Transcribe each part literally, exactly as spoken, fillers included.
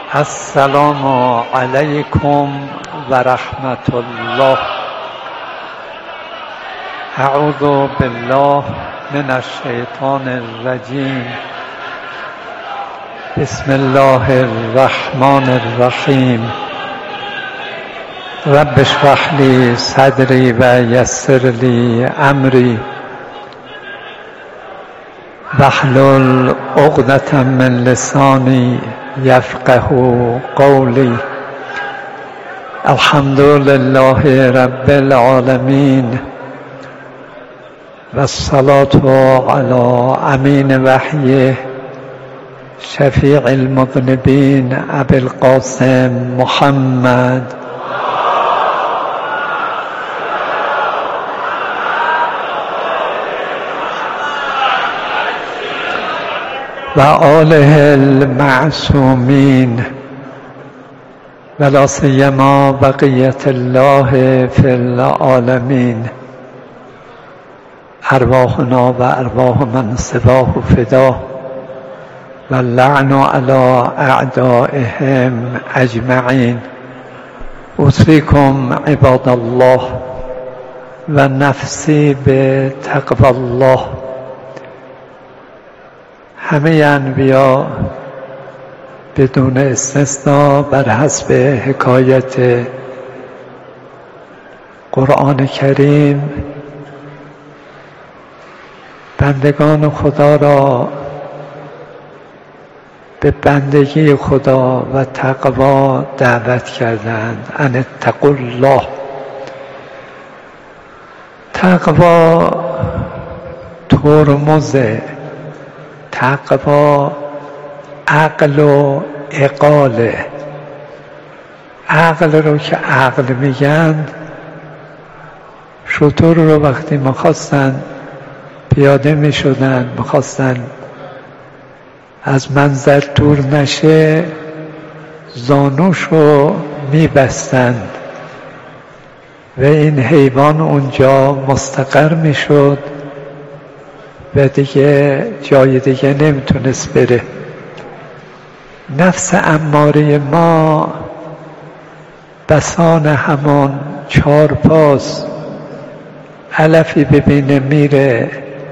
السلام علیکم و رحمت الله. اعوذ بالله من الشیطان الرجیم. بسم الله الرحمن الرحیم. رب اشرح لی صدری و یسر لی امری واحلل عقدة من لسانی یفقه قولی. الحمد لله رب العالمین و الصلاة علی امین وحیه شفیع المذنبین ابی القاسم محمد و آله المعصومین و لا سیما بقیت الله فی العالمین. ارواحنا و ارواح من سواه فدا و اللعن علی اعدائهم اجمعین. اوصیکم عباد الله و نفسی به تقوی الله. همه انبیا بدون استثنا بر حسب حکایت قرآن کریم بندگان خدا را به بندگی خدا و تقوا دعوت کردند. ان اتقوا الله. تقوا ترمزه، تقوا عقل و عقاله. عقل رو که عقل میگن، شتر رو وقتی میخواستن پیاده میشدن، میخواستن از منظر دور نشه، زانوش رو میبستند و این حیوان اونجا مستقر میشد و دیگه جای دیگه نمیتونست بره. نفس اماره ما بسان همان چار پاس، علفی ببینه میره،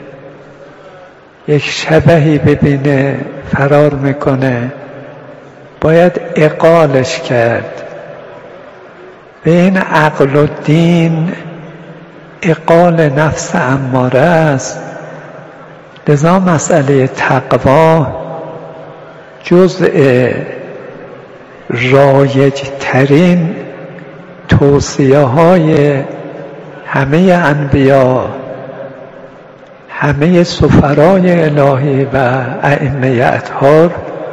یک شبحی ببینه فرار میکنه. باید اقالش کرد. به این عقل و دین اقال نفس اماره است. لذا مسئله تقوا جزء رایج ترین توصیه های همه انبیا، همه سفرای الهی و ائمه اطهار،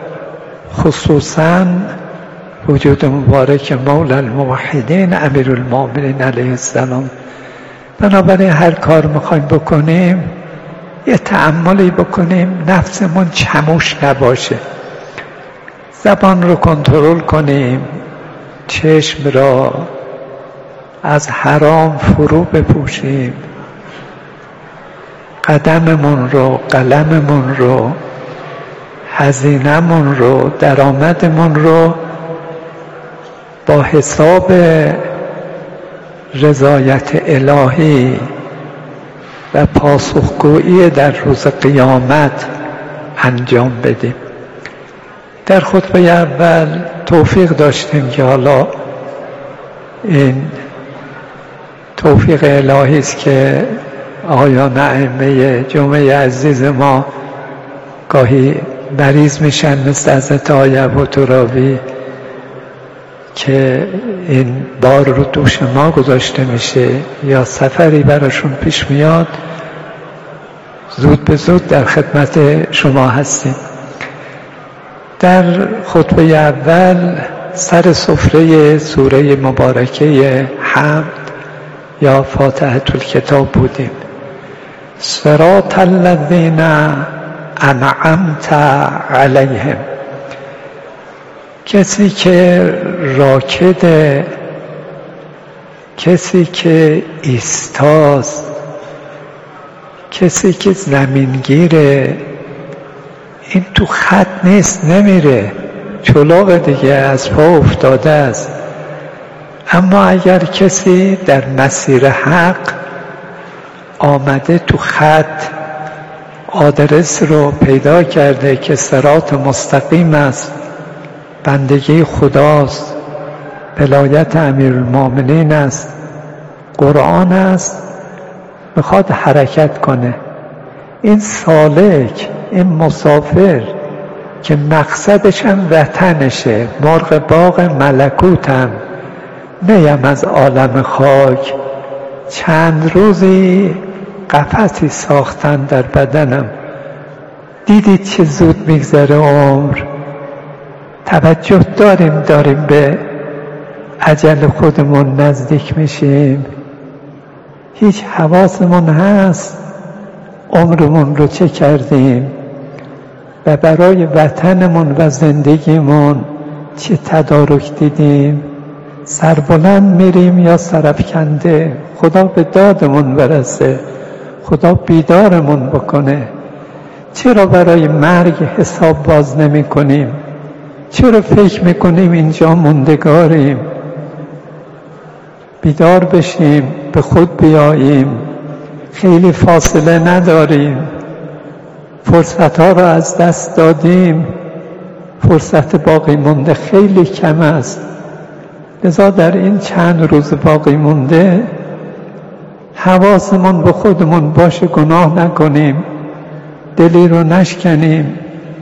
خصوصا وجود مبارک مولا الموحدین امیرالمؤمنین علیه السلام. بنابراین هر کار میخوایم بکنیم یه تأملی بکنیم، نفسمون چموش نباشه. زبان رو کنترل کنیم، چشم را از حرام فرو بپوشیم، قدممون رو، قلممون رو، هزینه‌مون رو، درآمدمون رو با حساب رضایت الهی و پاسخگویی در روز قیامت انجام بدیم. در خطبه اول توفیق داشتیم که حالا این توفیق الهی است که آقایان ائمه جمعه عزیز ما گاهی مریض میشن، مثل حضرت آقای ابوترابی که این بار رو دوش ما گذاشته میشه یا سفری براشون پیش میاد، زود به زود در خدمت شما هستیم. در خطبه اول سر سفره سوره مبارکه حمد یا فاتحة الکتاب بودیم. صراط الذین انعمت علیهم. کسی که راکده، کسی که ایستاست، کسی که زمینگیره، این تو خط نیست، نمیره. چلاق دیگه از پا افتاده است. اما اگر کسی در مسیر حق آمده، تو خط آدرس رو پیدا کرده که صراط مستقیم است، بندگی خداست، ولایت امیرالمومنین است، قرآن است، میخواد حرکت کنه، این سالک، این مسافر که مقصدش هم وطنشه، مرغ باغ ملکوتم، نیم از عالم خاک، چند روزی قفسی ساختن در بدنم، دیدید چه زود میگذره عمر. توجه داریم داریم به اجل خودمون نزدیک میشیم، هیچ حواسمون هست عمرمون رو چه کردیم و برای وطنمون و زندگیمون چه تدارک دیدیم. سربلند میریم یا سرافکنده؟ خدا به دادمون برسه، خدا بیدارمون بکنه. چرا برای مرگ حساب باز نمی کنیم؟ چرا فکر میکنیم اینجا موندگاریم؟ بیدار بشیم، به خود بیاییم، خیلی فاصله نداریم، فرصت ها را از دست دادیم، فرصت باقی مونده خیلی کم است. لذا در این چند روز باقی مونده حواسمون به خودمون باشه، گناه نکنیم، دلی رو نشکنیم،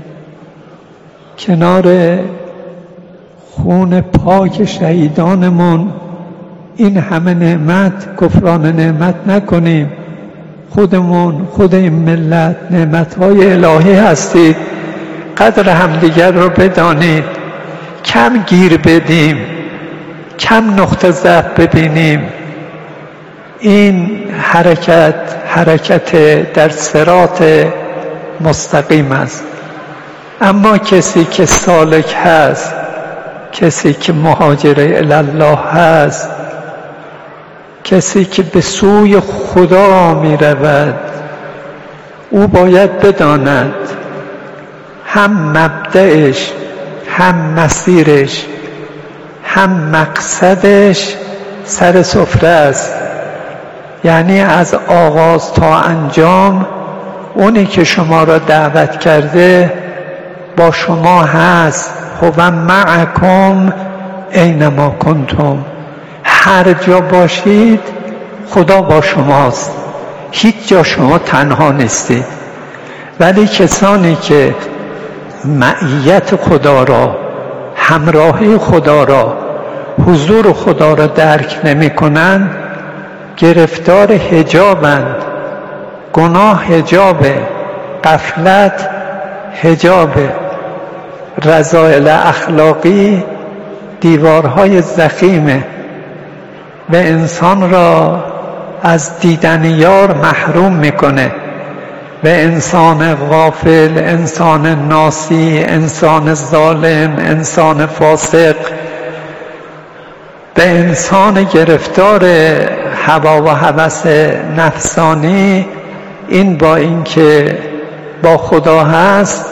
کنار خون پاک شهیدانمون این همه نعمت کفران نعمت نکنیم. خودمون، خود این ملت نعمتهای الهی هستید، قدر همدیگر رو بدانید، کم گیر بدیم، کم نقطه ضعف ببینیم. این حرکت حرکت در صراط مستقیم است. اما کسی که سالک هست، کسی که مهاجر الی الله هست، کسی که به سوی خدا می رود، او باید بداند هم مبدأش، هم مسیرش، هم مقصدش سر سفره است. یعنی از آغاز تا انجام اونی که شما را دعوت کرده با شما هست. هو معکم اینما کنتم، هر جا باشید خدا با شماست، هیچ جا شما تنها نیستید. ولی کسانی که معیت خدا را، همراهی خدا را، حضور خدا را درک نمی کنند، گرفتار حجابند. گناه حجابه، غفلت حجابه، رذائل اخلاقی دیوارهای ضخیمه و انسان را از دیدن یار محروم میکنه. و انسان غافل، انسان ناسی، انسان ظالم، انسان فاسق و انسان گرفتار هوا و هوس نفسانی، این با اینکه با خدا هست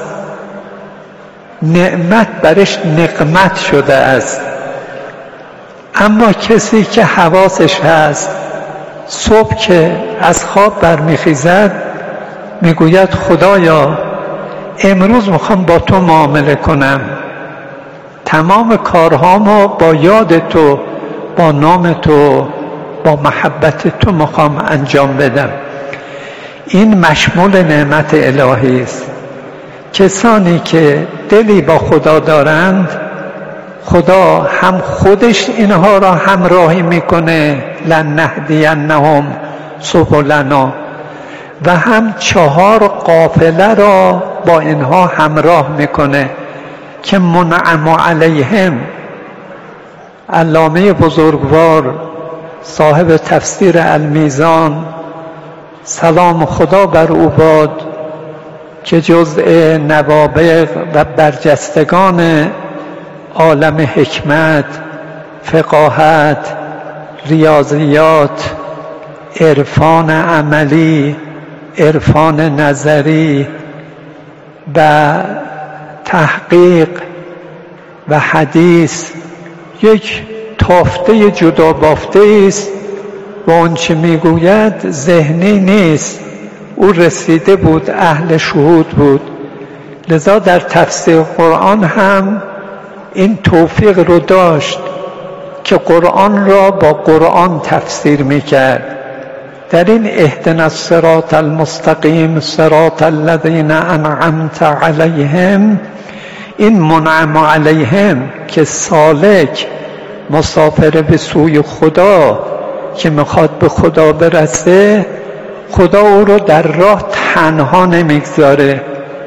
نعمت برش نقمت شده است. اما کسی که حواسش هست، صبح که از خواب برمیخیزد میگوید خدایا امروز میخوام با تو معامله کنم، تمام کارهامو با یاد تو، با نام تو، با محبت تو میخوام انجام بدم. این مشمول نعمت الهی است. کسانی که دلی با خدا دارند، خدا هم خودش اینها را همراهی میکنه، لنهدینهم سبلنا، و هم چهار قافله را با اینها همراه میکنه که منعم علیهم. علامه بزرگوار صاحب تفسیر المیزان، سلام خدا بر او باد، که جزء نوابغ و برجستگان عالم حکمت، فقاهت، ریاضیات، عرفان عملی، عرفان نظری و تحقیق و حدیث یک تافته جدا بافته است و آنچه میگوید ذهنی نیست. او رسیده بود، اهل شهود بود. لذا در تفسیر قرآن هم این توفیق رو داشت که قرآن را با قرآن تفسیر میکرد. در این اهدنا الصراط المستقیم صراط الذین انعمت علیهم، این منعم علیهم که سالک مسافر به سوی خدا که میخواد به خدا برسه، خدا او رو در راه تنها نمیگذاره،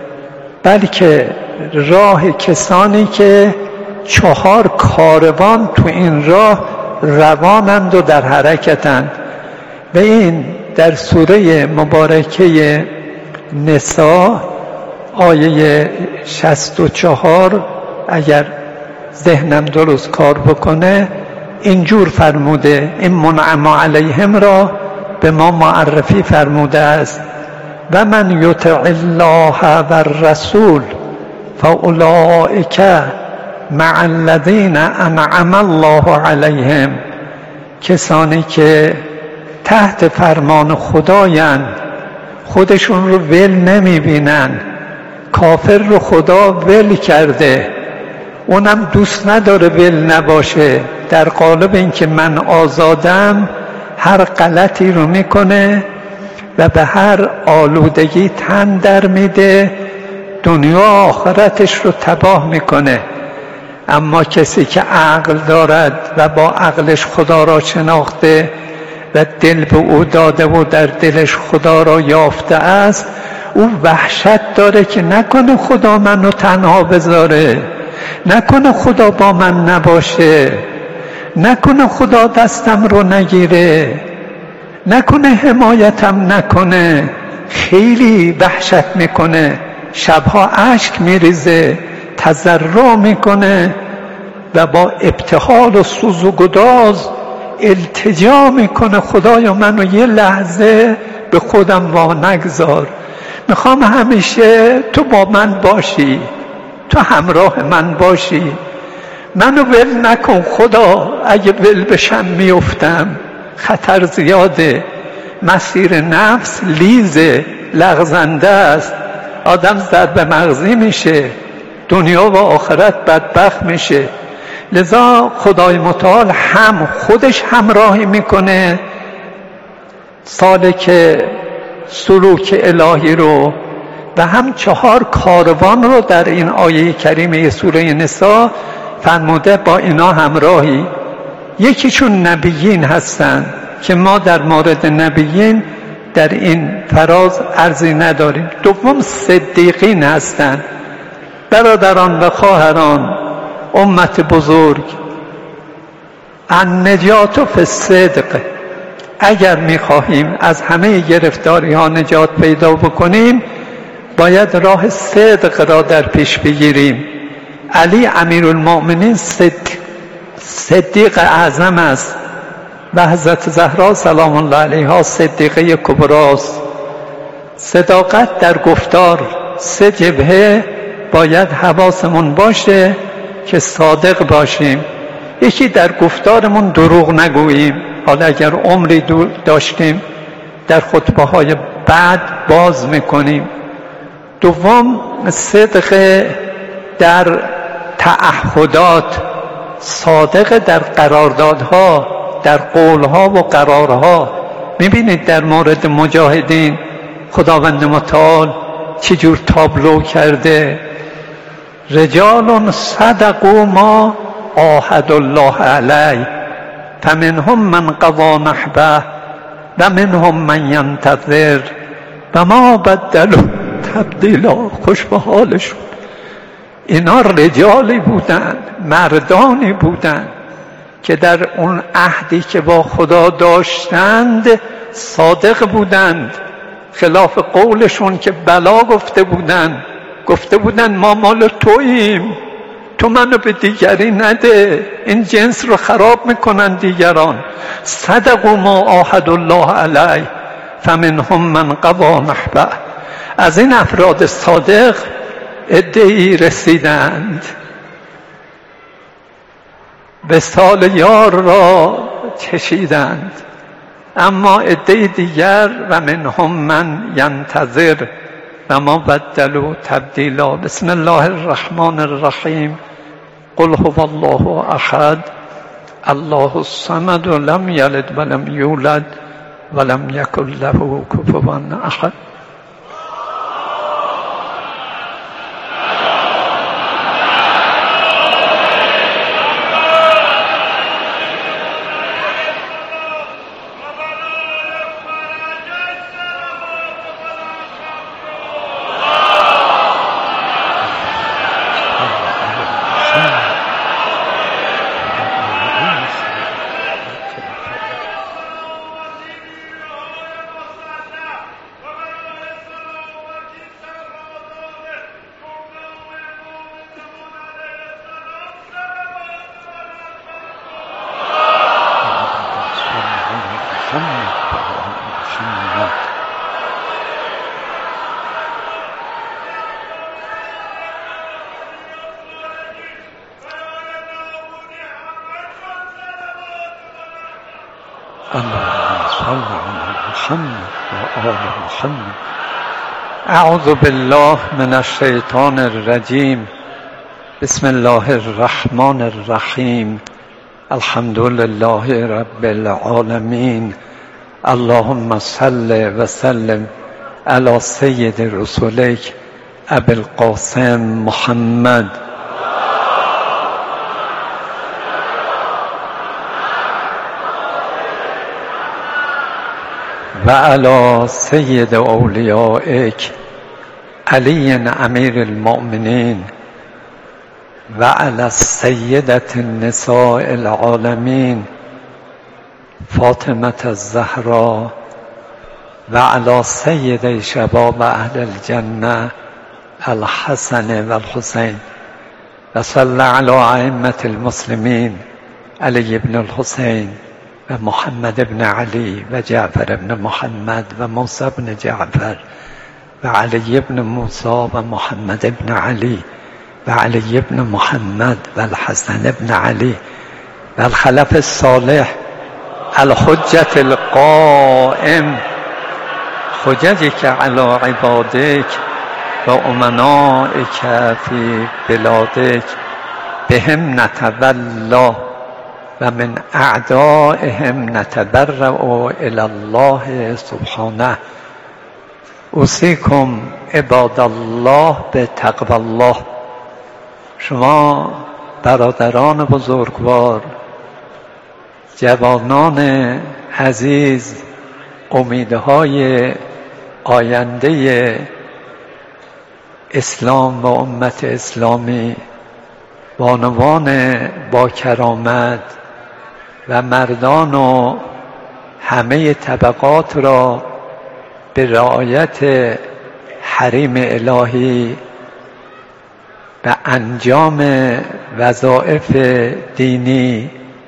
بلکه راه کسانی که چهار کاروان تو این راه روانند و در حرکتند. و این در سوره مبارکه نساء آیه شصت و چهار اگر ذهنم درست کار بکنه اینجور فرموده، این منعم علیهم را به ما معرفی فرموده است: و من یطع الله و الرسول فاولئک مع الذین انعم الله علیهم. کسانی که تحت فرمان خدایند، خودشون رو ول نمیبینن. کافر رو خدا ول کرده، اونم دوست نداره ول نباشه. در قالب اینکه من آزادم هر غلطی رو میکنه و به هر آلودگی تن در میده، دنیا آخرتش رو تباه میکنه. اما کسی که عقل دارد و با عقلش خدا را شناخته و دل به او داده و در دلش خدا را یافته است، او وحشت داره که نکنه خدا منو تنها بذاره، نکنه خدا با من نباشه، نکنه خدا دستم رو نگیره، نکنه حمایتم نکنه. خیلی وحشت میکنه، شبها اشک میریزه، تضرع میکنه و با ابتهال و سوز و گداز التجا میکنه: خدایا منو یه لحظه به خودم وا نگذار، میخوام همیشه تو با من باشی، تو همراه من باشی، منو ول نکن خدا. اگه ول بشم میفتم، خطر زیاده، مسیر نفس لیزه، لغزنده است، آدم ضرب مغزی میشه، دنیا و آخرت بدبخت میشه. لذا خدای متعال هم خودش همراهی میکنه سالک سلوک الهی رو، و هم چهار کاروان رو در این آیه کریمه سوره نساء فرموده با اینا همراهی. یکیشون نبیین هستن که ما در مورد نبیین در این فراز عرضی نداریم. دوم صدیقین هستن. برادران و خواهران، امت بزرگ، النجات فی الصدق. اگر میخواهیم از همه گرفتاری ها نجات پیدا بکنیم، باید راه صدق را در پیش بگیریم. علی امیرالمؤمنین صدیق, صدیق اعظم است و حضرت زهرا سلام الله علیها صدیقه کبراست. صداقت در گفتار، سه جبهه باید حواسمون باشه که صادق باشیم. یکی در گفتارمون دروغ نگوییم، حالا اگر عمری داشتیم در خطبه های بعد باز میکنیم. دوم صدق در تعهدات، صادق در قراردادها، در قولها و قرارها. میبینید در مورد مجاهدین خداوند متعال چجور تابلو کرده: رجال صدقوا ما عاهدوا الله علیه فمنهم من قضی نحبه و منهم من ینتظر و ما بدلوا تبدیلا. خوش به حالشون. اینا رجالی بودند، مردانی بودند که در اون عهدی که با خدا داشتند صادق بودند، خلاف قولشون که بلا گفته بودند. گفته بودند ما مال توییم، تو منو به دیگری نده، این جنس رو خراب میکنن دیگران. صدقوا ما عاهدوا الله علیه فمنهم من قضی نحبه. از این افراد صادق عده‌ای رسیدند وصال یار را چشیدند، اما عده دیگر و منهم من ینتظر و ما بدلوا تبدیلا. بسم الله الرحمن الرحیم. قل هو الله احد الله الصمد لم یلد ولم یولد ولم یکن له کفوا احد. اعوذ بالله من الشیطان الرجیم. بسم الله الرحمن الرحیم. الحمد لله رب العالمین. اللهم صل و سلم علی سید رسولک ابی القاسم محمد و علی سید اولیائک علی امیر المؤمنین و علی سیدة النساء العالمین فاطمة الزهرا و علی سید شباب اهل الجنه الحسن و الحسین و صلی علی ائمة المسلمین علی بن الحسین و محمد بن علی و جعفر بن محمد و موسی بن جعفر و علی بن موسی و محمد بن علی و علی بن محمد و الحسن بن علی و الخلف الصالح الحجة القائم حججك على عبادك و امنائك فی بلادك بهم نتولا و من اعدائهم نتبرأ الی الله سبحانه. اوصیکم عباد الله به تقوی الله. شما برادران بزرگوار، جوانان عزیز، امیدهای آینده اسلام و امت اسلامی، بانوان با کرامت و مردان و همه طبقات را به رعایت حریم الهی و انجام وظایف دینی،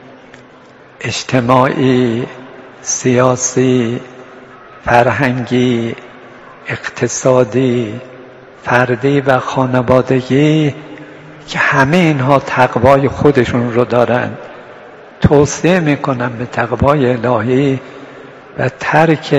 اجتماعی، سیاسی، فرهنگی، اقتصادی، فردی و خانوادگی که همه اینها تقوای خودشون رو دارند، توصیه میکنم به تقوای الهی و ترک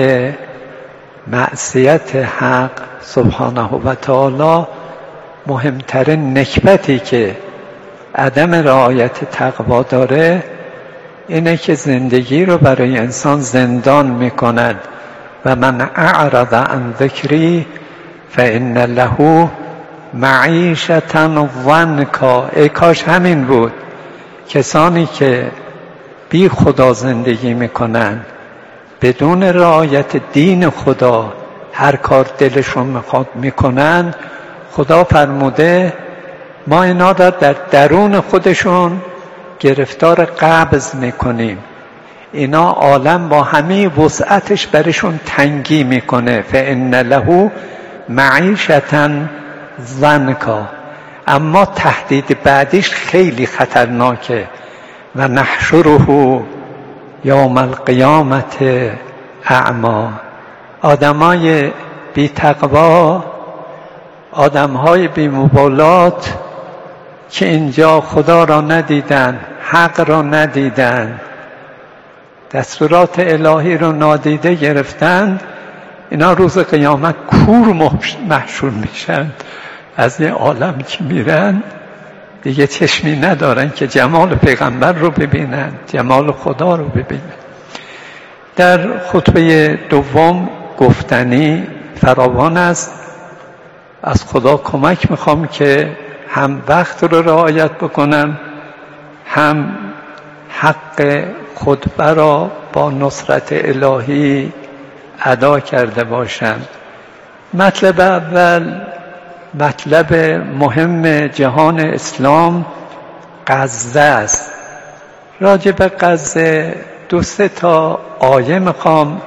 معصیت حق سبحانه و تعالی. مهمترین نکبتی که عدم رعایت تقوا داره اینه که زندگی رو برای انسان زندان میکند. و من اعرض عن ذکری فان له معیشة ضنکا. ای کاش همین بود. کسانی که بی خدا زندگی میکنن، بدون رعایت دین خدا هر کار دلشون میخواد میکنن، خدا فرموده ما اینا را در درون خودشون گرفتار قبض میکنیم. اینا عالم با همه وسعتش برشون تنگی میکنه. فإن له معیشة ضنکا. اما تهدید بعدیش خیلی خطرناکه. و نحشره یوم القیامت اعما. آدمای بی تقوا، آدمهای بی مبالات که اینجا خدا را ندیدن، حق را ندیدن، دستورات الهی رو نادیده گرفتند، اینا روز قیامت کور محشور میشن. از این عالم که میرن دیگه چشمی ندارن که جمال پیغمبر رو ببینن، جمال خدا رو ببینن. در خطبه دوم گفتنی فراوان است. از خدا کمک میخوام که هم وقت رو رعایت بکنم، هم حق خطبه را با نصرت الهی ادا کرده باشم. مطلب اول، مطلب مهم جهان اسلام غزه است. راجع به غزه دو سه تا آیه میخوام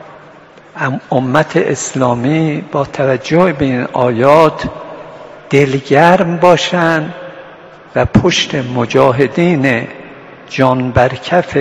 امت اسلامی با توجه به این آیات دلگرم باشن و پشت مجاهدین جان برکف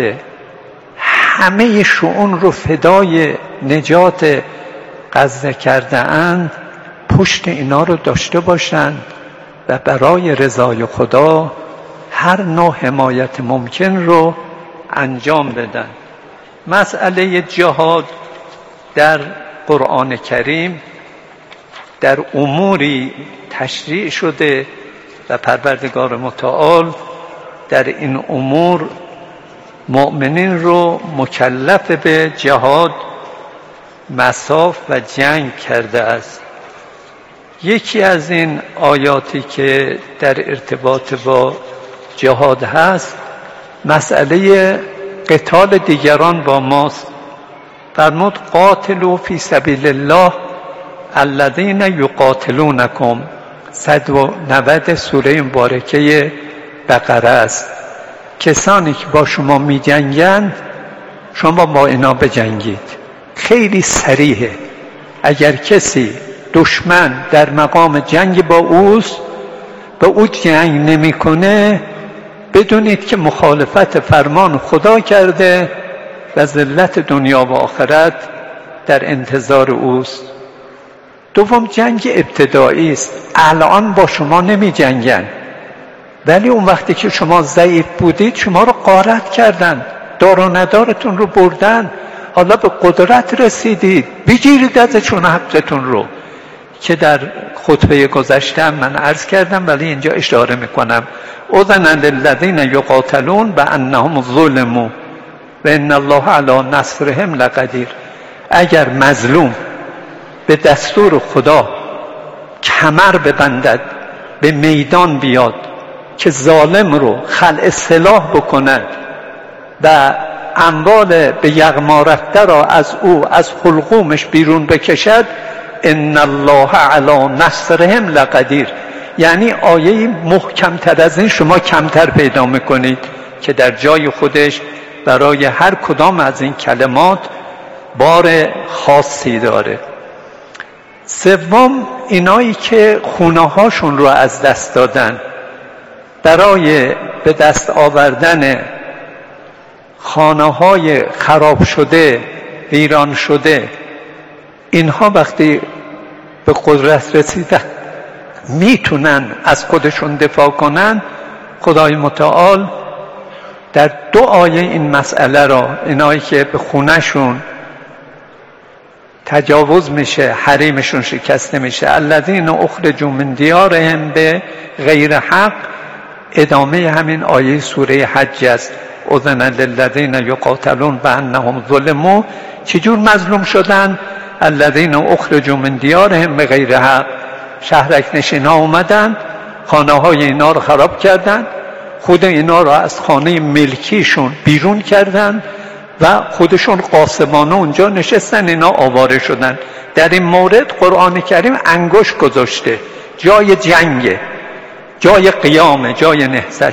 همه شؤون رو فدای نجات غزه کرده اند، پشت اینا رو داشته باشند و برای رضای خدا هر نوع حمایت ممکن رو انجام بدن. مسئله جهاد در قرآن کریم در اموری تشریع شده و پروردگار متعال در این امور مؤمنین رو مکلف به جهاد، مصاف و جنگ کرده است. یکی از این آیاتی که در ارتباط با جهاد هست مسئله قتال دیگران با ماست. فرمود قاتلوا فی سبیل الله الذین یقاتلونکم. صد و نود سوره مبارکه بقره است. کسانی که با شما می جنگند شما با اینا بجنگید. خیلی صریحه. اگر کسی دشمن در مقام جنگ با اوست به او جنگ نمی کنه، بدونید که مخالفت فرمان خدا کرده و ذلت دنیا و آخرت در انتظار اوست. دوم، جنگ ابتدایی است. الان با شما نمی جنگن، ولی اون وقتی که شما ضعیف بودید شما رو غارت کردن، دار و ندارتون رو بردن، حالا به قدرت رسیدید، بگیرید ازشون حقتون رو، که در خطبه گذشته من عرض کردم ولی اینجا اشاره میکنم. اذن للذین یقاتلون بانهم ظلموا و ان الله علی نصرهم لقدیر. اگر مظلوم به دستور خدا کمر ببندد، به میدان بیاد که ظالم رو خلع سلاح بکند و اموال به یغما رفته را از او از حلقومش بیرون بکشد، ان الله علی نصرهم لقدیر. یعنی آیه محکمتر از این شما کمتر پیدا میکنید که در جای خودش برای هر کدام از این کلمات بار خاصی داره. سوم، اینایی که خونه هاشون رو از دست دادن برای به دست آوردن خانه های خراب شده، ویران شده، اینها وقتی به قدرت رسیدن میتونن از خودشون دفاع کنن، خدای متعال در دو آیه این مسئله را، اینایی که به خونهشون تجاوز میشه، حریمشون شکسته میشه، الذین اخرجوا من دیارهم به غیر حق، ادامه همین آیه سوره حج است. اذن للذین یقاتلون بانهم ظلموا. چجور مظلوم شدن؟ الذین اخرجوا من دیارهم به غیر حق. شهرک نشین ها اومدن خانه های اینا رو خراب کردن، خود اینا رو از خانه ملکیشون بیرون کردن و خودشون قاسمانه اونجا نشستن، اینا آواره شدن. در این مورد قرآن کریم انگشت گذاشته، جای جنگه، جای قیامه، جای نهضت.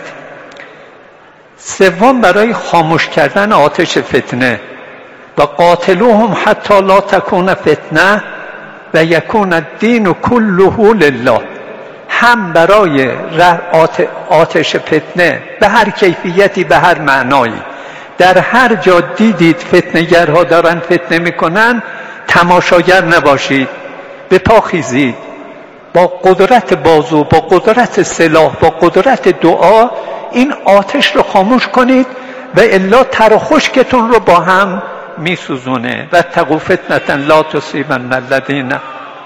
سوم، برای خاموش کردن آتش فتنه، و قاتلوهم حتی لا تکون فتنه و یکون الدین کله لله. هم برای آتش فتنه به هر کیفیتی، به هر معنایی، در هر جا دیدید فتنه‌گرها دارن فتنه میکنن، تماشاگر نباشید، به پا خیزید، با قدرت بازو، با قدرت سلاح، با قدرت دعا این آتش رو خاموش کنید و الا تر و خشکتون رو با هم میسوزونه. و اتقوا فتنة لا تصیبن الذین.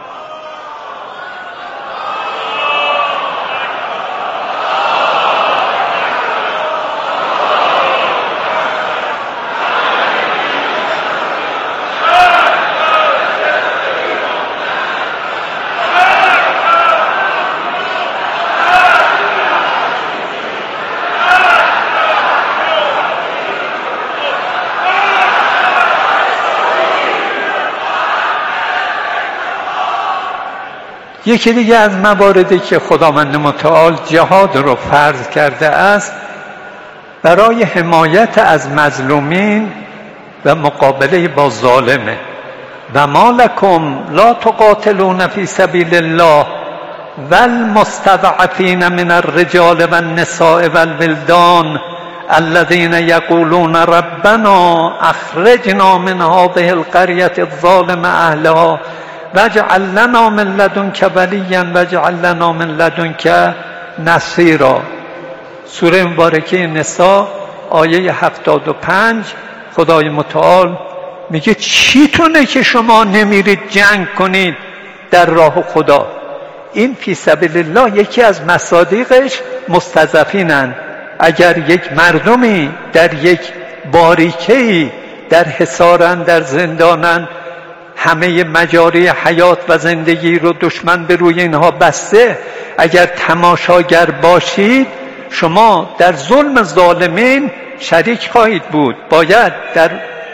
یکی دیگه از مواردی که خداوند متعال جهاد رو فرض کرده است برای حمایت از مظلومین و مقابله با ظالمه. و ما لکم لا تقاتلون فی سبیل الله والمستضعفین من الرجال والنساء والولدان الذين يقولون ربنا اخرجنا من هذه القرية الظالم اهلها واجعل لنا من لدنك ولیا واجعل لنا من لدنك نصیرا. سوره مبارکه نساء آیه هفتاد و پنج خدای متعال میگه چیتونه که شما نمیرید جنگ کنید در راه خدا. این فی سبیل الله یکی از مصادیقش مستضعفینن. اگر یک مردمی در یک باریکه‌ای در حصارن، در زندانن، همه مجاری حیات و زندگی رو دشمن به روی اینها بسته، اگر تماشاگر باشید شما در ظلم ظالمین شریک خواهید بود. باید در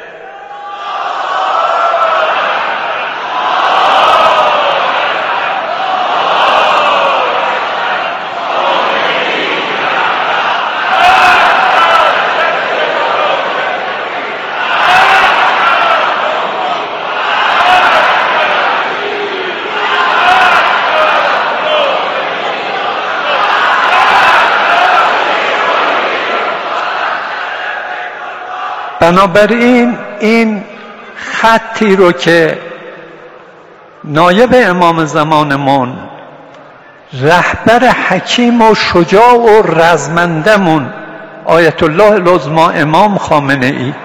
بنابراین این خطی رو که نایب امام زمانمون، رهبر حکیم و شجاع و رزمندمون آیت الله العظما امام خامنه ای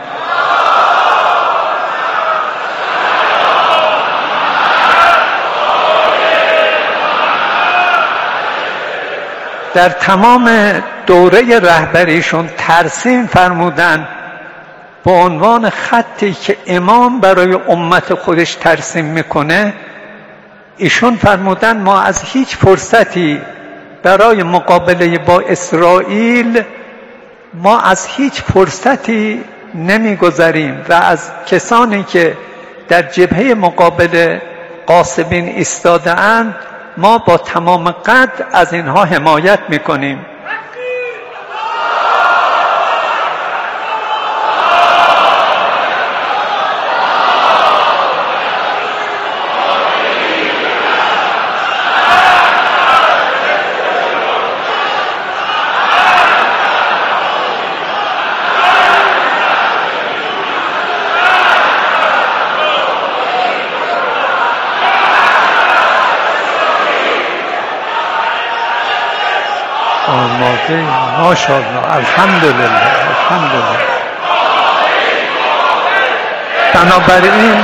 در تمام دوره رهبریشون ترسیم فرمودن با عنوان خطی که امام برای امت خودش ترسیم میکنه. ایشون فرمودن ما از هیچ فرصتی برای مقابله با اسرائیل ما از هیچ فرصتی نمیگذریم و از کسانی که در جبهه مقابل غاصبین ایستاده اند ما با تمام قد از اینها حمایت میکنیم. ماشاءالله الحمدلله الحمدلله. بنابراین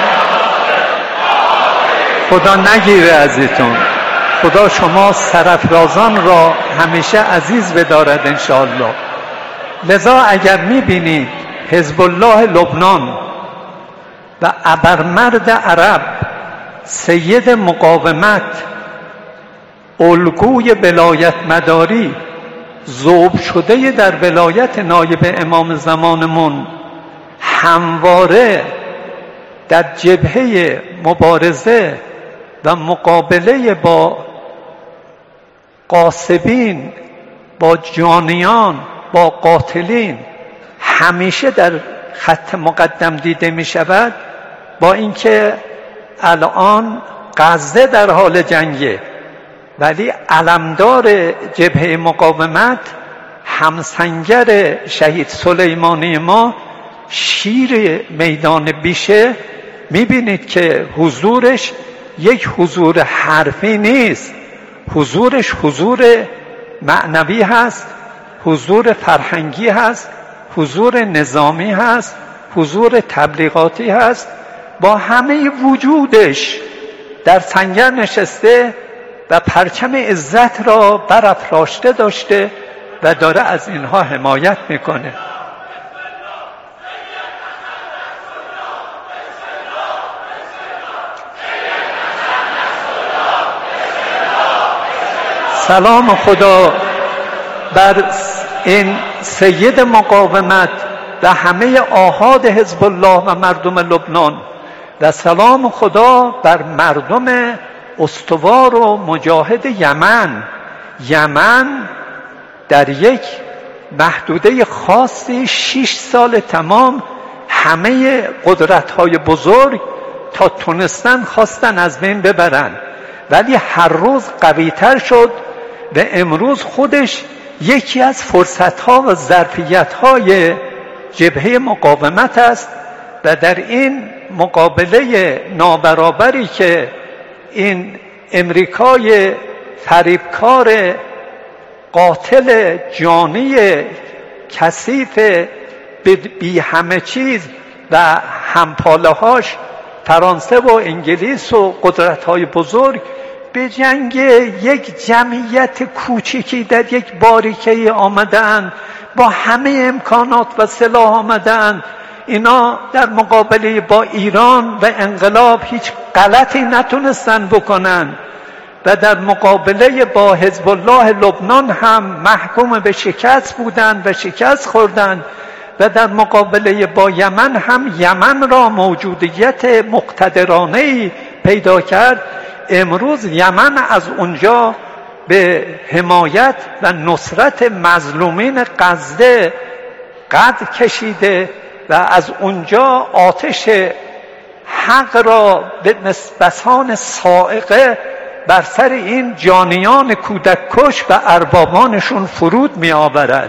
خدا نگیره ازتون، خدا شما سرافرازان را همیشه عزیز بدارد انشاءالله. لذا اگر میبینید حزب الله لبنان و ابرمرد عرب سید مقاومت الگوی ولایت مداری ذوب شده در ولایت نایب امام زمانمون همواره در جبهه مبارزه و مقابله با غاصبین، با جانیان، با قاتلین همیشه در خط مقدم دیده می شود. با اینکه الان غزه در حال جنگه ولی علمدار جبهه مقاومت همسنگر شهید سلیمانی ما شیر میدان بیشه، میبینید که حضورش یک حضور حرفی نیست، حضورش حضور معنوی هست، حضور فرهنگی هست، حضور نظامی هست، حضور تبلیغاتی هست. با همه وجودش در سنگر نشسته و پرچم عزت را برافراشته داشته و داره از اینها حمایت میکنه. سلام خدا بر این سید مقاومت و همه آحاد حزب الله و مردم لبنان و سلام خدا بر مردم استوار و مجاهد یمن. یمن در یک محدوده خاصی شش سال تمام همه قدرت‌های بزرگ تا تونستن خواستن از بین ببرن، ولی هر روز قوی‌تر شد و امروز خودش یکی از فرصت‌ها و ظرفیت‌های جبهه مقاومت است و در این مقابله نابرابری که این امریکای فریبکار قاتل جانی کثیف بی همه چیز و همپاله‌هاش فرانسه و انگلیس و قدرت‌های بزرگ به جنگ یک جمعیت کوچکی در یک باریکه آمدند، با همه امکانات و سلاح آمدند. اینا در مقابله با ایران و انقلاب هیچ غلطی نتونستن بکنن و در مقابله با حزب الله لبنان هم محکوم به شکست بودند و شکست خوردند و در مقابله با یمن هم یمن را موجودیت مقتدرانه‌ای پیدا کرد. امروز یمن از اونجا به حمایت و نصرت مظلومین غزه قد کشیده و از اونجا آتش حق را به بسان صاعقه بر سر این جانیان کودک کش و اربابانشون فرود می آورد.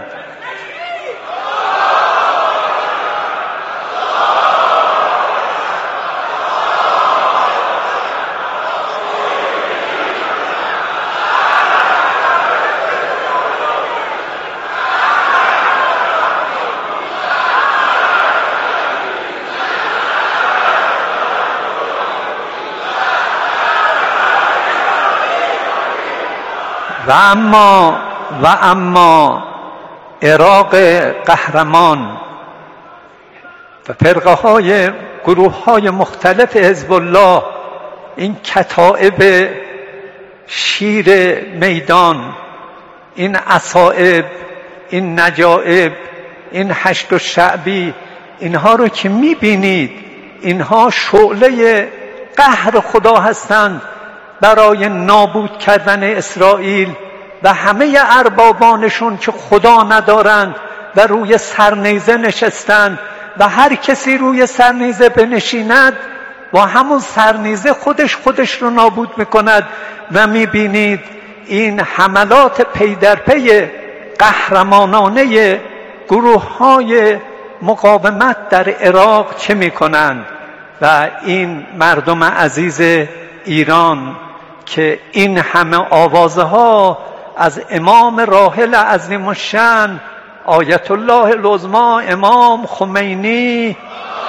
و اما و اما عراق قهرمان و فرقه های گروه های مختلف حزب الله، این کتائب شیر میدان، این عصائب، این نجائب، این حشد و شعبی، اینها رو که میبینید اینها شعله قهر خدا هستند برای نابود کردن اسرائیل و همه اربابانشون که خدا ندارند و روی سرنیزه نشستند و هر کسی روی سرنیزه بنشیند و همون سرنیزه خودش خودش رو نابود میکند. و میبینید این حملات پی در پی قهرمانانه گروه های مقاومت در عراق چه میکنند و این مردم عزیز ایران که این همه آوازه ها از امام راحل عظیم الشأن آیت الله العظمی امام خمینی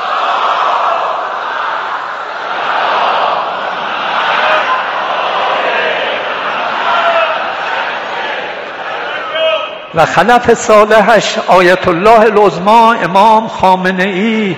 و خلف صالحش آیت الله العظمی امام خامنه ای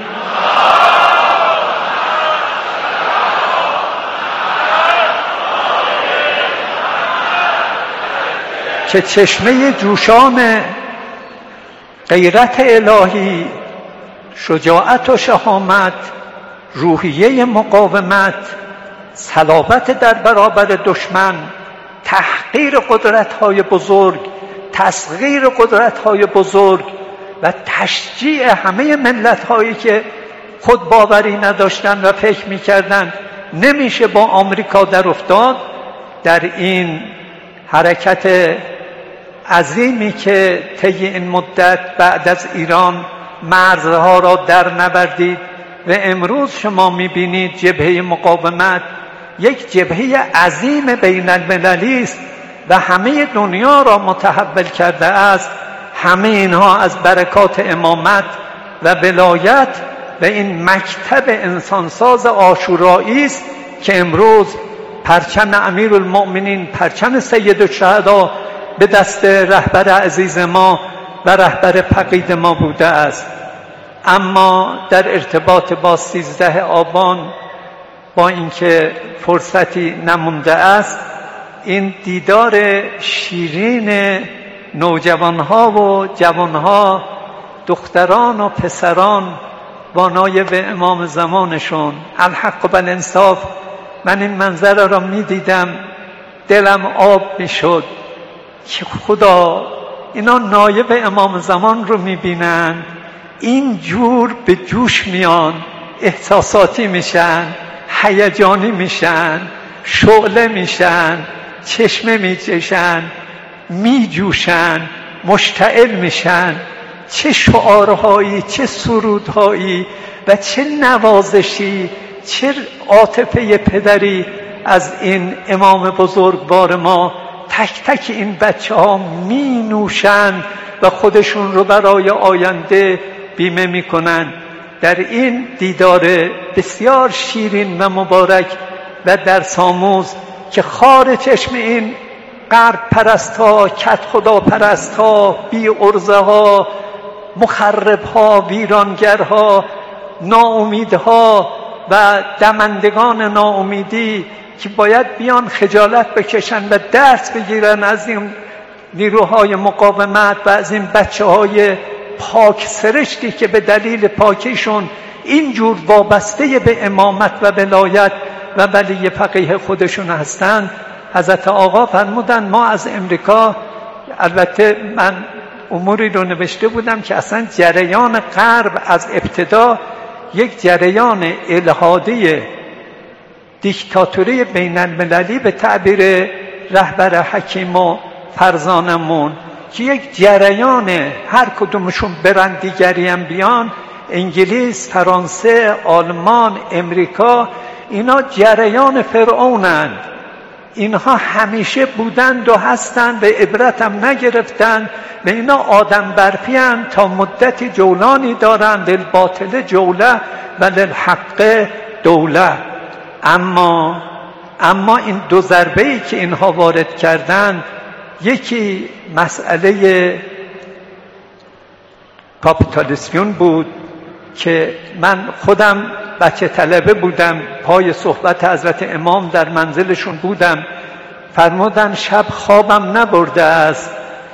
که چشمه جوشان غیرت الهی، شجاعت و شهامت، روحیه مقاومت، صلابت در برابر دشمن، تحقیر قدرت‌های بزرگ، تصغیر قدرت‌های بزرگ و تشجیع همه ملت‌هایی که خود باوری نداشتند و فکر می‌کردند نمیشه با آمریکا در افتاد. در این حرکت عظیمی که طی این مدت بعد از ایران مرزها را در نوردید و امروز شما می‌بینید جبهه مقاومت یک جبهه عظیم بین المللی است و همه دنیا را متحول کرده است. همه اینها از برکات امامت و ولایت و این مکتب انسانساز عاشورایی است که امروز پرچم امیرالمؤمنین، پرچم سید الشهدا به دست رهبر عزیز ما و رهبر فقید ما بوده است. اما در ارتباط با سیزده آبان، با اینکه فرصتی نمونده است، این دیدار شیرین نوجوانها و جوانها، دختران و پسران با نایب امام زمانشون الحق و بالانصاف، من این منظره را می دیدم دلم آب می شد که خدا اینا نایب امام زمان رو می بینن، این جور به جوش میان، احساساتی میشن، هیجانی میشن، شعله میشن، چشمه میچشن، میجوشن، مشتعل میشن. چه شعارهایی، چه سرودهایی و چه نوازشی، چه عاطفه پدری از این امام بزرگوار ما تک تک این بچه ها می نوشند و خودشون رو برای آینده بیمه می کنند. در این دیدار بسیار شیرین و مبارک و درس آموز که خار چشم این غرب پرست ها، کت خدا پرست ها، بی ارزه ها، مخرب ها، ویرانگر ها، ناامیدها و دمندگان ناامیدی که باید بیان خجالت بکشن و درس بگیرن از این نیروهای مقاومت و از این بچه های پاک سرشتی که به دلیل پاکیشون اینجور وابسته به امامت و ولایت و ولی فقیه خودشون هستند. حضرت آقا فرمودن ما از امریکا، البته من اموری رو نوشته بودم که اصلا جریان غرب از ابتدا یک جریان الحادی دیکتاتوری بین المللی به تعبیر رهبر حکیم و فرزانمون که یک جریان هر کدومشون برن دیگری هم بیان، انگلیس، فرانسه، آلمان، امریکا، اینا جریان فرعونند. اینها همیشه بودند و هستند و عبرت هم نگرفتند و اینا آدم برفی هم تا مدت جولانی دارند، للباطل جوله و للحق دوله. اما اما این دو ضربه‌ای که اینها وارد کردند، یکی مسئله کاپیتالیسیون بود که من خودم بچه طلبه بودم، پای صحبت حضرت امام در منزلشون بودم، فرمودن شب خوابم نبرده است،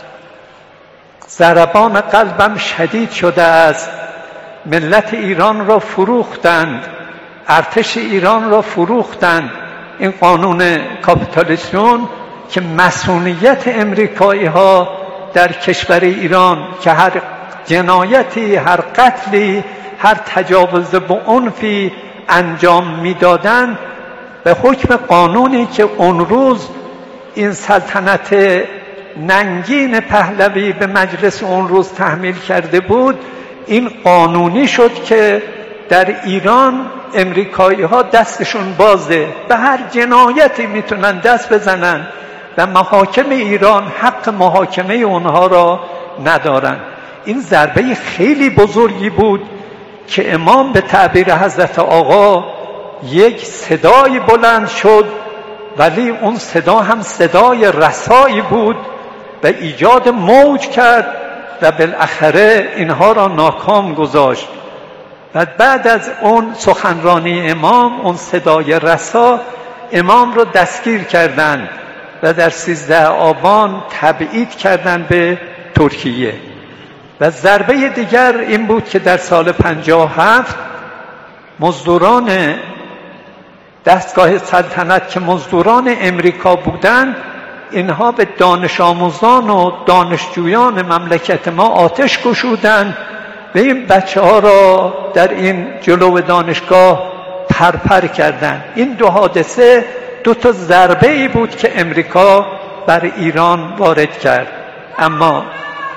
ضربان قلبم شدید شده است، ملت ایران را فروختند، ارتش ایران را فروختند. این قانون کاپیتالیسیون که مسئولیت امریکایی ها در کشور ایران که هر جنایتی، هر قتلی، هر تجاوز به عنفی انجام میدادند به حکم قانونی که اون روز این سلطنت ننگین پهلوی به مجلس اون روز تحمیل کرده بود، این قانونی شد که در ایران امریکایی ها دستشون بازه، به هر جنایتی میتونن دست بزنن و محاکم ایران حق محاکمه اونها را ندارن. این ضربه خیلی بزرگی بود که امام به تعبیر حضرت آقا یک صدای بلند شد، ولی اون صدا هم صدای رسایی بود و ایجاد موج کرد و بالاخره اینها را ناکام گذاشت. و بعد از اون سخنرانی امام، اون صدای رسا، امام رو دستگیر کردند و در سیزده آبان تبعید کردند به ترکیه. و ضربه دیگر این بود که در سال پنجاه و هفت مزدوران دستگاه سلطنت که مزدوران امریکا بودند، اینها به دانش آموزان و دانشجویان مملکت ما آتش گشودند و این بچه ها را در این جلو دانشگاه پرپر کردند. این دو حادثه دو تا ضربه ای بود که امریکا بر ایران وارد کرد. اما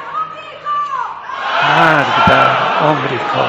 مرگ بر آمریکا.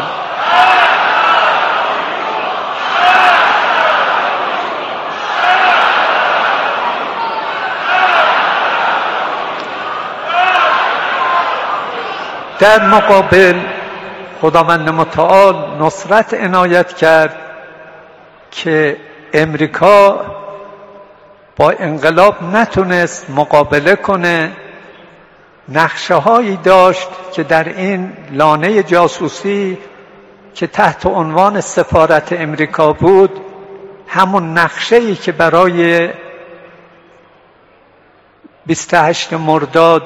در مقابل خداوند متعال نصرت عنایت کرد که امریکا با انقلاب نتونست مقابله کنه. نقشه هایی داشت که در این لانه جاسوسی که تحت عنوان سفارت امریکا بود، همون نقشه‌ای که برای بیست و هشتم مرداد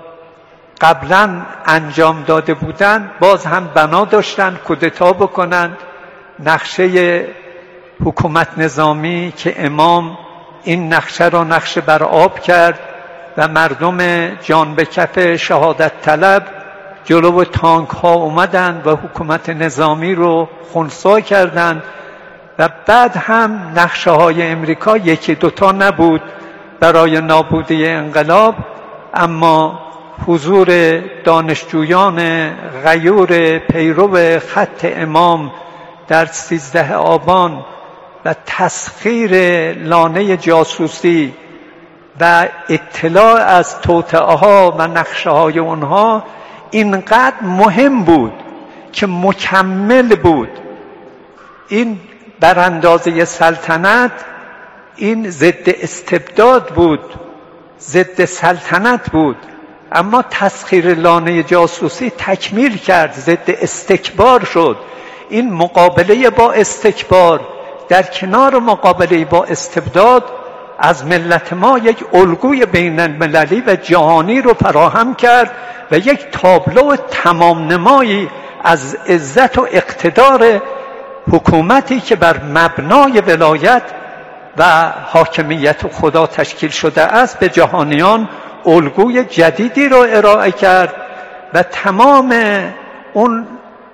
قبلا انجام داده بودند، باز هم بنا داشتن کودتا بکنند. نقشه حکومت نظامی که امام این نقشه را نقشه بر آب کرد و مردم جان به کف شهادت طلب جلو تانک ها اومدن و حکومت نظامی رو خنثی کردند. و بعد هم نقشه های امریکا یکی دوتا نبود برای نابودی انقلاب، اما حضور دانشجویان غیور پیرو خط امام در سیزده آبان و تسخیر لانه جاسوسی و اطلاع از توطئه ها و نقشه های اونها اینقدر مهم بود که مکمل بود. این براندازه سلطنت، این ضد استبداد بود، ضد سلطنت بود، اما تسخیر لانه جاسوسی تکمیل کرد، ضد استکبار شد. این مقابله با استکبار در کنار مقابله با استبداد از ملت ما یک الگوی بین المللی و جهانی رو فراهم کرد و یک تابلو تمام نمایی از عزت و اقتدار حکومتی که بر مبنای ولایت و حاکمیت خدا تشکیل شده است به جهانیان الگوی جدیدی رو ارائه کرد. و تمام اون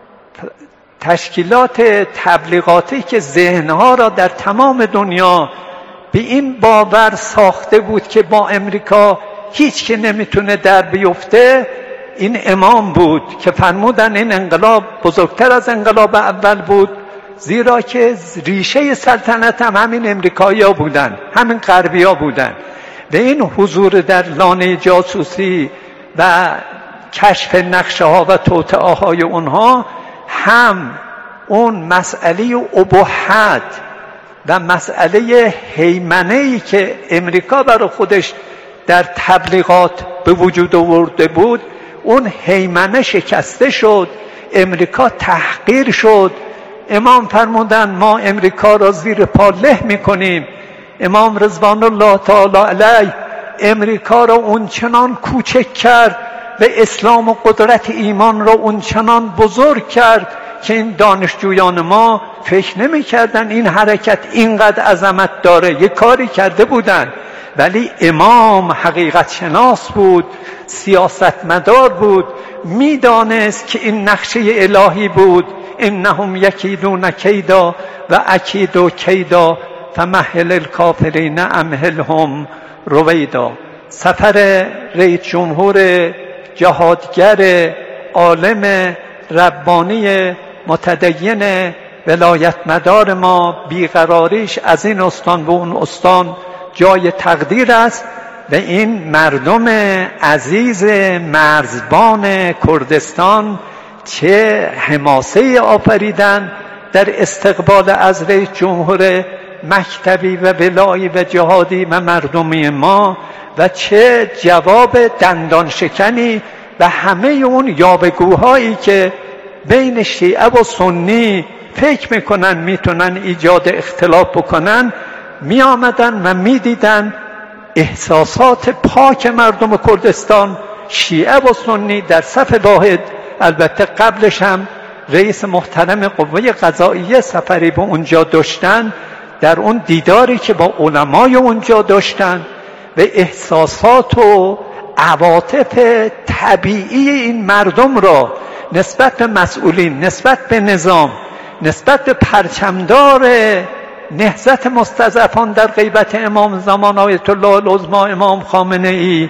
تشکیلات تبلیغاتی که ذهنها را در تمام دنیا به این باور ساخته بود که با امریکا هیچ که نمیتونه در بیفته، این امام بود که فرمودن این انقلاب بزرگتر از انقلاب اول بود، زیرا که ریشه سلطنت هم همین امریکایی ها بودن، همین غربی ها بودن. و این حضور در لانه جاسوسی و کشف نقشه ها و توطئه های اونها هم اون مسئله اباحت و مسئله هیمنه‌ای که امریکا برای خودش در تبلیغات به وجود آورده بود، اون هیمنه شکسته شد، امریکا تحقیر شد. امام فرمودن ما امریکا را زیر پا له میکنیم. امام رضوان الله تعالی علیه امریکا را اونچنان کوچک کرد و اسلام و قدرت ایمان را اونچنان بزرگ کرد که این دانشجویان ما فکر نمی کردن این حرکت اینقدر عظمت داره. یک کاری کرده بودن، ولی امام حقیقت شناس بود، سیاستمدار بود، میدانست که این نقشه الهی بود. انهم یکیدون کیدا و اکید کیدا فمهل الکافرین امهلهم رویدا. سفر رئیس جمهور جهادگر عالم ربانی متدین ولایت مدار ما بیقراریش از این استان به اون استان جای تقدیر است و این مردم عزیز مرزبان کردستان چه حماسه آفریدن در استقبال از رئیس جمهور مکتبی و ولایی و جهادی و مردمی ما، و چه جواب دندان شکنی و همه اون یاوه‌گوهایی که بین شیعه و سنی فکر میکنن میتونن ایجاد اختلاف بکنن، می آمدن و می دیدن احساسات پاک مردم کردستان شیعه و سنی در صف واحد. البته قبلش هم رئیس محترم قوه قضاییه سفری به اونجا داشتن، در اون دیداری که با علمای اونجا داشتن و احساسات و عواطف طبیعی این مردم را نسبت به مسئولین، نسبت به نظام، نسبت به پرچمدار نهضت مستضعفان در غیبت امام زمان آیت الله العظمی امام خامنه ای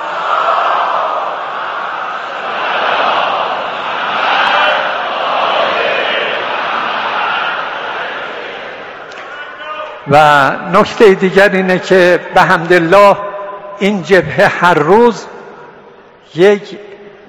و نکته دیگر اینه که به حمدالله این جبهه هر روز یک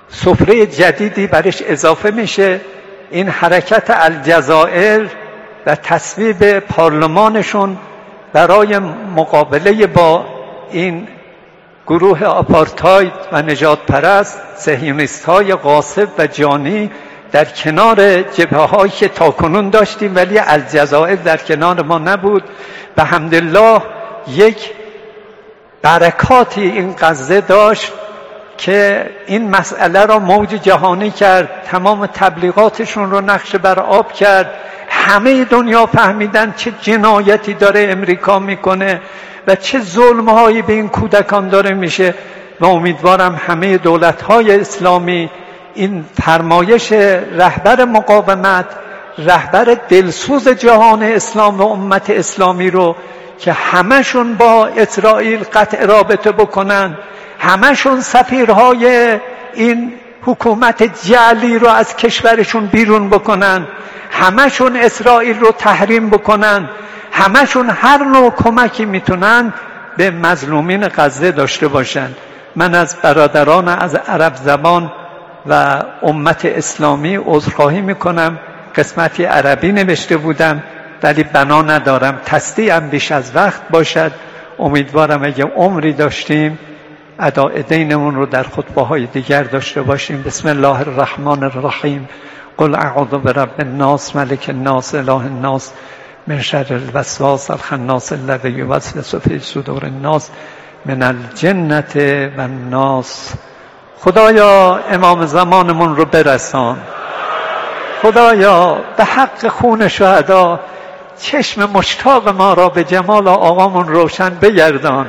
سفره جدیدی برش اضافه میشه. این حرکت الجزائر و تصویب پارلمانشون برای مقابله با این گروه آپارتاید و نجات پرست صهیونیست های غاصب و جانی در کنار جبهه هایی که تاکنون داشتیم، ولی الجزائر در کنار ما نبود. به حمدالله یک برکاتی این غزه داشت که این مسئله را موج جهانی کرد، تمام تبلیغاتشون رو نقش بر آب کرد. همه دنیا فهمیدن چه جنایتی داره امریکا میکنه و چه ظلمهایی به این کودکان داره میشه. و امیدوارم همه دولت‌های اسلامی این فرمایش رهبر مقاومت، رهبر دلسوز جهان اسلام و امت اسلامی رو که همشون با اسرائیل قطع رابطه بکنن، همشون سفیرهای این حکومت جعلی رو از کشورشون بیرون بکنن، همشون اسرائیل رو تحریم بکنن، همشون هر نوع کمکی میتونن به مظلومین غزه داشته باشن. من از برادران از عرب زبان و امت اسلامی عذرخواهی میکنم. قسمتی عربی نوشته بودم ولی بنا ندارم تصدیعم بیش از وقت باشد. امیدوارم اگه عمری داشتیم اداء دینمون رو در خطبه های دیگر داشته باشیم. بسم الله الرحمن الرحیم. قل اعوذ برب الناس ملک الناس اله الناس من شر الوسواس الخناس الذی یوسوس فی صدور الناس من الجنة و الناس. خدایا امام زمانمون رو برسان. خدایا به حق خون شهدا چشم مشتاق ما را به جمال آقامون روشن بگردان،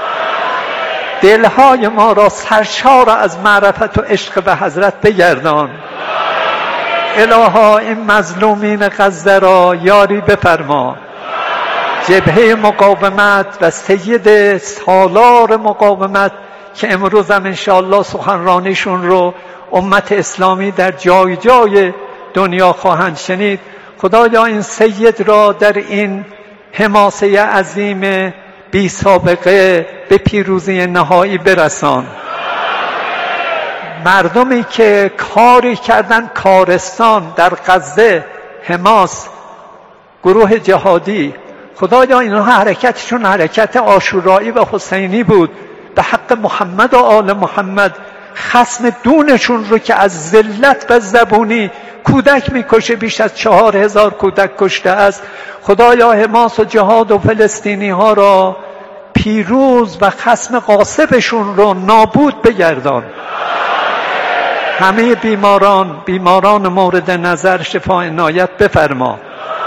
دلهای ما را سرشار از معرفت و عشق به حضرت بگردان. الها این مظلومین غزه را یاری بفرما. جبهه مقاومت و سید سالار مقاومت که امروز هم انشاءالله سخنرانیشون رو امت اسلامی در جای جای دنیا خواهند شنید. خدایا این سید را در این حماسه عظیم بی سابقه به پیروزی نهایی برسان. مردمی که کاری کردن کارستان در غزه، حماس، گروه جهادی، خدایا اینها حرکتشون حرکت عاشورایی و حسینی بود به حق محمد و آل محمد. خصم دونشون رو که از ذلت و زبونی کودک میکشه، بیش از چهار هزار کودک کشته است. خدایا حماس و جهاد و فلسطینی ها را پیروز و خصم غاصبشون رو نابود بگردان. همه بیماران بیماران مورد نظر شفا عنایت بفرما.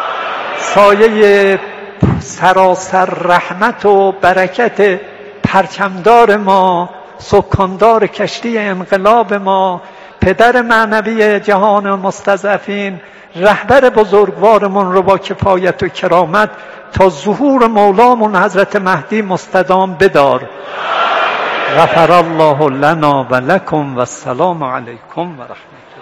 سایه سراسر رحمت و برکت پرچمدار ما، سکاندار کشتی انقلاب ما، پدر معنوی جهان مستضعفین، رهبر بزرگوارمون رو با کفایت و کرامت تا ظهور مولامون حضرت مهدی مستدام بدار. غفر الله لنا و لکم و السلام علیکم و رحمت.